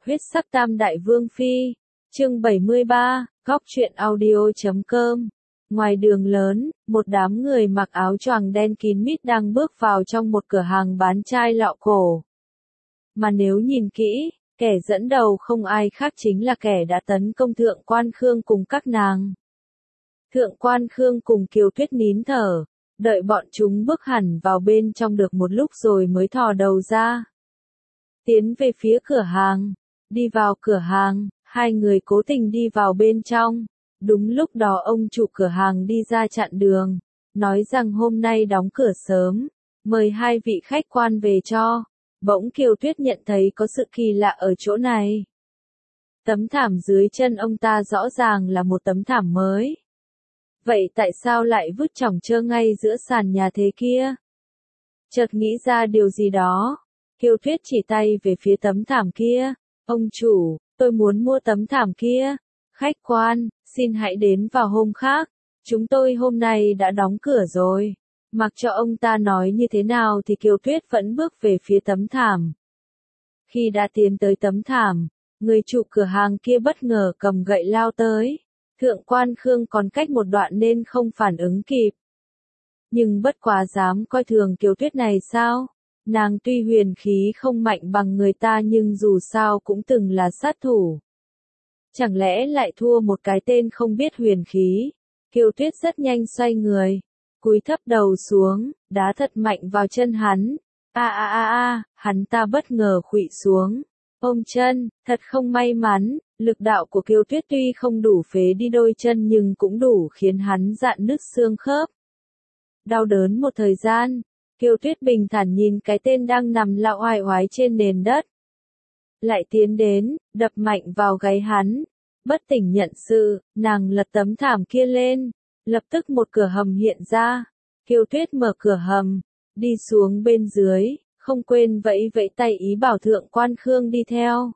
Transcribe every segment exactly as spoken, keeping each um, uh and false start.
Huyết sắc tam đại vương phi, chương bảy mươi ba, góc truyện audio chấm com. Ngoài đường lớn, một đám người mặc áo choàng đen kín mít đang bước vào trong một cửa hàng bán chai lọ cổ. Mà nếu nhìn kỹ, kẻ dẫn đầu không ai khác chính là kẻ đã tấn công Thượng Quan Khương cùng các nàng. Thượng Quan Khương cùng Kiều Tuyết nín thở, đợi bọn chúng bước hẳn vào bên trong được một lúc rồi mới thò đầu ra. Tiến về phía cửa hàng, đi vào cửa hàng, hai người cố tình đi vào bên trong. Đúng lúc đó ông chủ cửa hàng đi ra chặn đường, nói rằng hôm nay đóng cửa sớm, mời hai vị khách quan về cho. Bỗng Kiều Tuyết nhận thấy có sự kỳ lạ ở chỗ này. Tấm thảm dưới chân ông ta rõ ràng là một tấm thảm mới. Vậy tại sao lại vứt chỏng chơ ngay giữa sàn nhà thế kia? Chợt nghĩ ra điều gì đó, Kiều Tuyết chỉ tay về phía tấm thảm kia. Ông chủ, tôi muốn mua tấm thảm kia. Khách quan, xin hãy đến vào hôm khác. Chúng tôi hôm nay đã đóng cửa rồi. Mặc cho ông ta nói như thế nào thì Kiều Tuyết vẫn bước về phía tấm thảm. Khi đã tiến tới tấm thảm, người chủ cửa hàng kia bất ngờ cầm gậy lao tới. Thượng Quan Khương còn cách một đoạn nên không phản ứng kịp. Nhưng bất quá dám coi thường Kiều Tuyết này sao? Nàng tuy huyền khí không mạnh bằng người ta nhưng dù sao cũng từng là sát thủ. Chẳng lẽ lại thua một cái tên không biết huyền khí? Kiều Tuyết rất nhanh xoay người, cúi thấp đầu xuống, đá thật mạnh vào chân hắn. A a a a, hắn ta bất ngờ khuỵu xuống. Ôm chân, thật không may mắn, lực đạo của Kiều Tuyết tuy không đủ phế đi đôi chân nhưng cũng đủ khiến hắn rạn nứt xương khớp. Đau đớn một thời gian, Kiều Tuyết bình thản nhìn cái tên đang nằm lạo oai oái trên nền đất. Lại tiến đến, đập mạnh vào gáy hắn. Bất tỉnh nhận sự, nàng lật tấm thảm kia lên. Lập tức một cửa hầm hiện ra. Kiều Tuyết mở cửa hầm, đi xuống bên dưới, không quên vẫy vẫy tay ý bảo Thượng Quan Khương đi theo.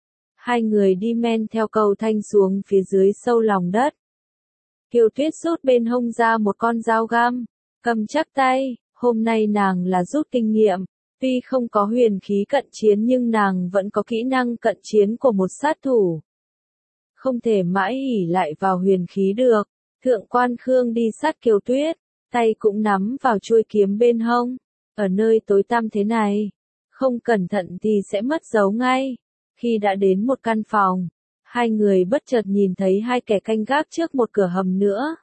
Hai người đi men theo cầu thanh xuống phía dưới sâu lòng đất. Kiều Tuyết rút bên hông ra một con dao găm, cầm chắc tay. Hôm nay nàng là rút kinh nghiệm, tuy không có huyền khí cận chiến nhưng nàng vẫn có kỹ năng cận chiến của một sát thủ. Không thể mãi ỷ lại vào huyền khí được. Thượng Quan Khương đi sát Kiều Tuyết, tay cũng nắm vào chuôi kiếm bên hông. Ở nơi tối tăm thế này, không cẩn thận thì sẽ mất dấu ngay. Khi đã đến một căn phòng, hai người bất chợt nhìn thấy hai kẻ canh gác trước một cửa hầm nữa.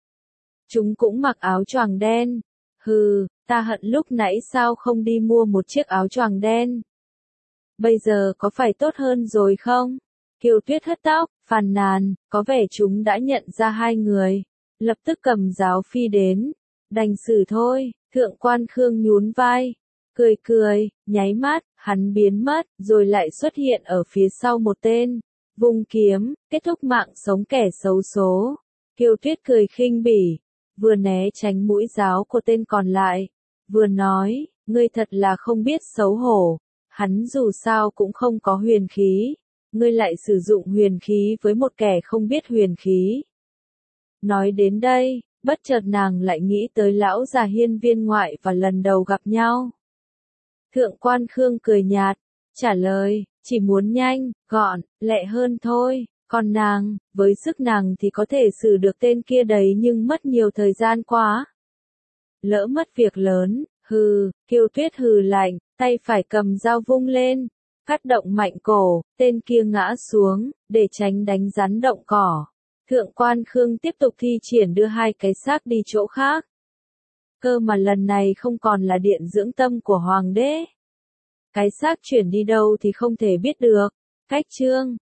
Chúng cũng mặc áo choàng đen. Hừ, ta hận lúc nãy sao không đi mua một chiếc áo choàng đen. Bây giờ có phải tốt hơn rồi không? Kiều Tuyết hất tóc, phàn nàn, có vẻ chúng đã nhận ra hai người. Lập tức cầm giáo phi đến. Đành xử thôi, Thượng Quan Khương nhún vai. Cười cười, nháy mắt, hắn biến mất, rồi lại xuất hiện ở phía sau một tên. Vung kiếm, kết thúc mạng sống kẻ xấu số. Kiều Tuyết cười khinh bỉ. Vừa né tránh mũi giáo của tên còn lại, vừa nói, ngươi thật là không biết xấu hổ, hắn dù sao cũng không có huyền khí, ngươi lại sử dụng huyền khí với một kẻ không biết huyền khí. Nói đến đây, bất chợt nàng lại nghĩ tới lão già hiên viên ngoại và lần đầu gặp nhau. Thượng Quan Khương cười nhạt, trả lời, chỉ muốn nhanh, gọn, lẹ hơn thôi. Còn nàng, với sức nàng thì có thể xử được tên kia đấy nhưng mất nhiều thời gian quá. Lỡ mất việc lớn, hừ, Kiều Tuyết hừ lạnh, tay phải cầm dao vung lên, cắt động mạnh cổ, tên kia ngã xuống, để tránh đánh rắn động cỏ. Thượng Quan Khương tiếp tục thi triển đưa hai cái xác đi chỗ khác. Cơ mà lần này không còn là điện dưỡng tâm của Hoàng đế. Cái xác chuyển đi đâu thì không thể biết được. Cách chương